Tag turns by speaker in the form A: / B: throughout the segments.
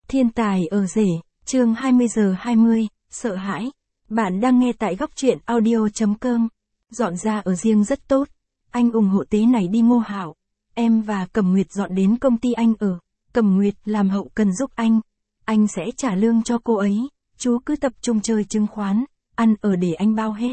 A: Thiên tài ở rể, chương 20:20, sợ hãi. Bạn đang nghe tại góc truyện audio.com. Dọn ra ở riêng rất tốt. Anh ủng hộ tế này đi Ngô Hạo. Em và Cẩm Nguyệt dọn đến công ty anh ở. Cẩm Nguyệt làm hậu cần giúp anh. Anh sẽ trả lương cho cô ấy. Chú cứ tập trung chơi chứng khoán, ăn ở để anh bao hết.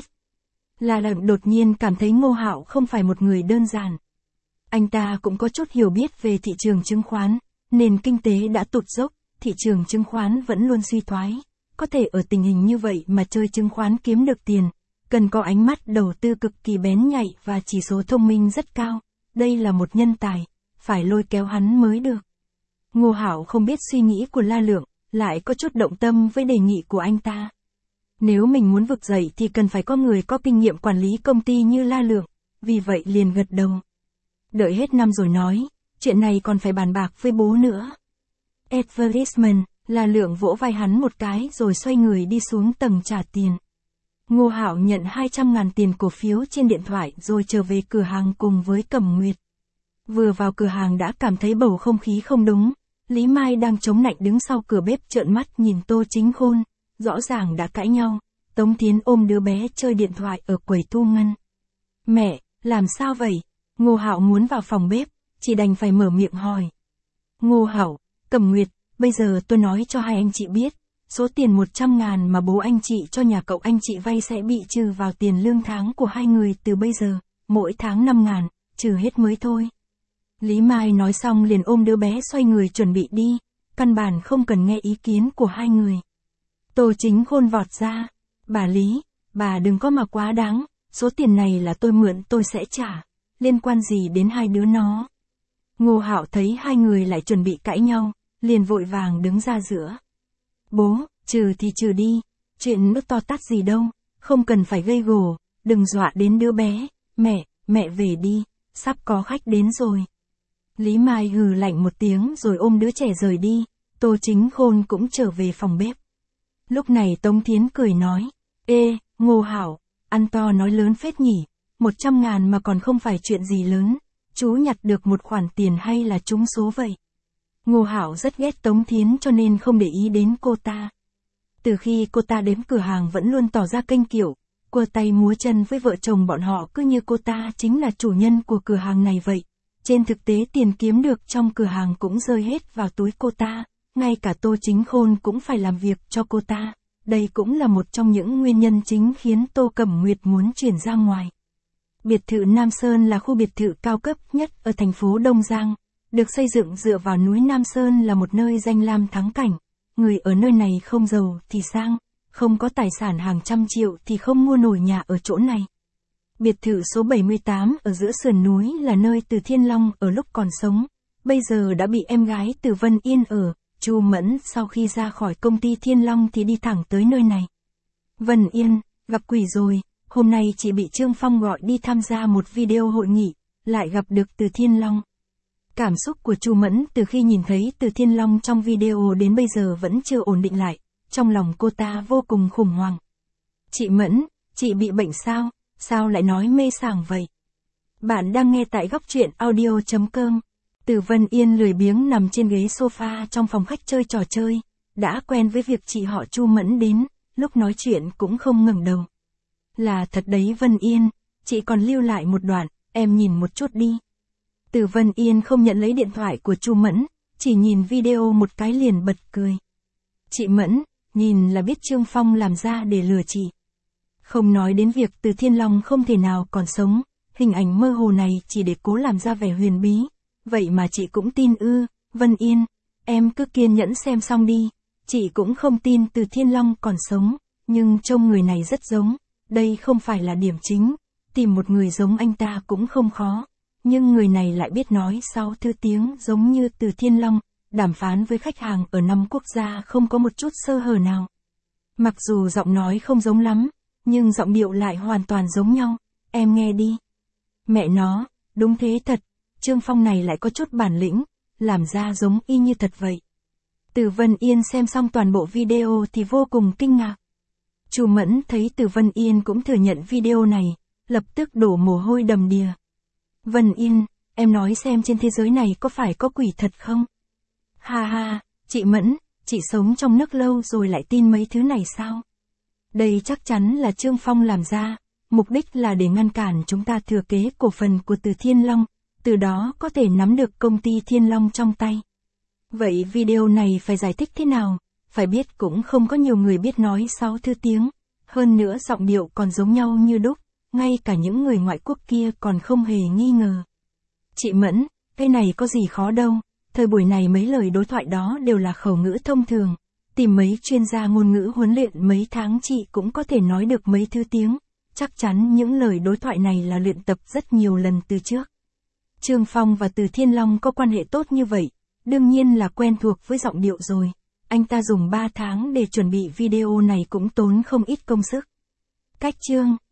A: La Lợm đột nhiên cảm thấy Ngô Hạo không phải một người đơn giản. Anh ta cũng có chút hiểu biết về thị trường chứng khoán, nền kinh tế đã tụt dốc, thị trường chứng khoán vẫn luôn suy thoái. Có thể ở tình hình như vậy mà chơi chứng khoán kiếm được tiền, cần có ánh mắt đầu tư cực kỳ bén nhạy và chỉ số thông minh rất cao. Đây là một nhân tài, phải lôi kéo hắn mới được. Ngô Hạo không biết suy nghĩ của La Lượng, lại có chút động tâm với đề nghị của anh ta. Nếu mình muốn vực dậy thì cần phải có người có kinh nghiệm quản lý công ty như La Lượng, vì vậy liền gật đầu. Đợi hết năm rồi nói, chuyện này còn phải bàn bạc với bố nữa. Advertisement, La Lượng vỗ vai hắn một cái rồi xoay người đi xuống tầng trả tiền. Ngô Hạo nhận 200.000 tiền cổ phiếu trên điện thoại rồi trở về cửa hàng cùng với Cẩm Nguyệt. Vừa vào cửa hàng đã cảm thấy bầu không khí không đúng. Lý Mai đang chống nạnh đứng sau cửa bếp trợn mắt nhìn Tô Chính Khôn, rõ ràng đã cãi nhau. Tống Thiến ôm đứa bé chơi điện thoại ở quầy thu ngân. Mẹ, làm sao vậy? Ngô Hạo muốn vào phòng bếp, chỉ đành phải mở miệng hỏi. Ngô Hạo, Cẩm Nguyệt, bây giờ tôi nói cho hai anh chị biết, số tiền 100.000 mà bố anh chị cho nhà cậu anh chị vay sẽ bị trừ vào tiền lương tháng của hai người từ bây giờ, mỗi tháng 5.000, trừ hết mới thôi. Lý Mai nói xong liền ôm đứa bé xoay người chuẩn bị đi, căn bản không cần nghe ý kiến của hai người. Tô Chính Khôn vọt ra, bà Lý, bà đừng có mà quá đáng, số tiền này là tôi mượn tôi sẽ trả, liên quan gì đến hai đứa nó. Ngô Hạo thấy hai người lại chuẩn bị cãi nhau, liền vội vàng đứng ra giữa. Bố, trừ thì trừ đi, chuyện nước to tát gì đâu, không cần phải gây gổ, đừng dọa đến đứa bé, mẹ về đi, sắp có khách đến rồi. Lý Mai hừ lạnh một tiếng rồi ôm đứa trẻ rời đi, Tô Chính Khôn cũng trở về phòng bếp. Lúc này Tống Thiến cười nói, ê, Ngô Hạo, ăn to nói lớn phết nhỉ, 100.000 mà còn không phải chuyện gì lớn, chú nhặt được một khoản tiền hay là trúng số vậy. Ngô Hạo rất ghét Tống Thiến cho nên không để ý đến cô ta. Từ khi cô ta đến cửa hàng vẫn luôn tỏ ra kênh kiệu, quơ tay múa chân với vợ chồng bọn họ cứ như cô ta chính là chủ nhân của cửa hàng này vậy. Trên thực tế tiền kiếm được trong cửa hàng cũng rơi hết vào túi cô ta, ngay cả Tô Chính Khôn cũng phải làm việc cho cô ta. Đây cũng là một trong những nguyên nhân chính khiến Tô Cẩm Nguyệt muốn chuyển ra ngoài. Biệt thự Nam Sơn là khu biệt thự cao cấp nhất ở thành phố Đông Giang, được xây dựng dựa vào núi Nam Sơn là một nơi danh lam thắng cảnh. Người ở nơi này không giàu thì sang, không có tài sản hàng trăm triệu thì không mua nổi nhà ở chỗ này. Biệt thự số 78 ở giữa sườn núi là nơi Từ Thiên Long ở lúc còn sống, bây giờ đã bị em gái Từ Vân Yên ở. Chu Mẫn sau khi ra khỏi công ty Thiên Long thì đi thẳng tới nơi này. Vân Yên, gặp quỷ rồi, hôm nay chị bị Trương Phong gọi đi tham gia một video hội nghị, lại gặp được Từ Thiên Long. Cảm xúc của Chu Mẫn từ khi nhìn thấy Từ Thiên Long trong video đến bây giờ vẫn chưa ổn định lại, trong lòng cô ta vô cùng khủng hoảng. Chị Mẫn, chị bị bệnh sao? Sao lại nói mê sảng vậy? Bạn đang nghe tại góc truyện audio.com. Từ Vân Yên lười biếng nằm trên ghế sofa trong phòng khách chơi trò chơi, đã quen với việc chị họ Chu Mẫn đến, lúc nói chuyện cũng không ngẩng đầu. Là thật đấy Vân Yên, chị còn lưu lại một đoạn, em nhìn một chút đi. Từ Vân Yên không nhận lấy điện thoại của Chu Mẫn, chỉ nhìn video một cái liền bật cười. Chị Mẫn, nhìn là biết Trương Phong làm ra để lừa chị. Không nói đến việc Từ Thiên Long không thể nào còn sống, hình ảnh mơ hồ này chỉ để cố làm ra vẻ huyền bí. Vậy mà chị cũng tin ư? Vân Yên, em cứ kiên nhẫn xem xong đi. Chị cũng không tin Từ Thiên Long còn sống, nhưng trông người này rất giống. Đây không phải là điểm chính, tìm một người giống anh ta cũng không khó. Nhưng người này lại biết nói 6 thứ tiếng giống như Từ Thiên Long, đàm phán với khách hàng ở 5 quốc gia không có một chút sơ hở nào. Mặc dù giọng nói không giống lắm, nhưng giọng điệu lại hoàn toàn giống nhau. Em nghe đi. Mẹ nó, đúng thế thật. Trương Phong này lại có chút bản lĩnh, làm ra giống y như thật vậy. Từ Vân Yên xem xong toàn bộ video thì vô cùng kinh ngạc. Chu Mẫn thấy Từ Vân Yên cũng thừa nhận video này, lập tức đổ mồ hôi đầm đìa. Vân Yên, em nói xem trên thế giới này có phải có quỷ thật không? Ha ha, chị Mẫn, chị sống trong nước lâu rồi lại tin mấy thứ này sao? Đây chắc chắn là Trương Phong làm ra, mục đích là để ngăn cản chúng ta thừa kế cổ phần của Từ Thiên Long, từ đó có thể nắm được công ty Thiên Long trong tay. Vậy video này phải giải thích thế nào? Phải biết cũng không có nhiều người biết nói 6 thứ tiếng, hơn nữa giọng điệu còn giống nhau như đúc, ngay cả những người ngoại quốc kia còn không hề nghi ngờ. Chị Mẫn, cái này có gì khó đâu, thời buổi này mấy lời đối thoại đó đều là khẩu ngữ thông thường, tìm mấy chuyên gia ngôn ngữ huấn luyện mấy tháng chị cũng có thể nói được mấy thứ tiếng, chắc chắn những lời đối thoại này là luyện tập rất nhiều lần từ trước. Trương Phong và Từ Thiên Long có quan hệ tốt như vậy, đương nhiên là quen thuộc với giọng điệu rồi. Anh ta dùng 3 tháng để chuẩn bị video này cũng tốn không ít công sức. Cách chương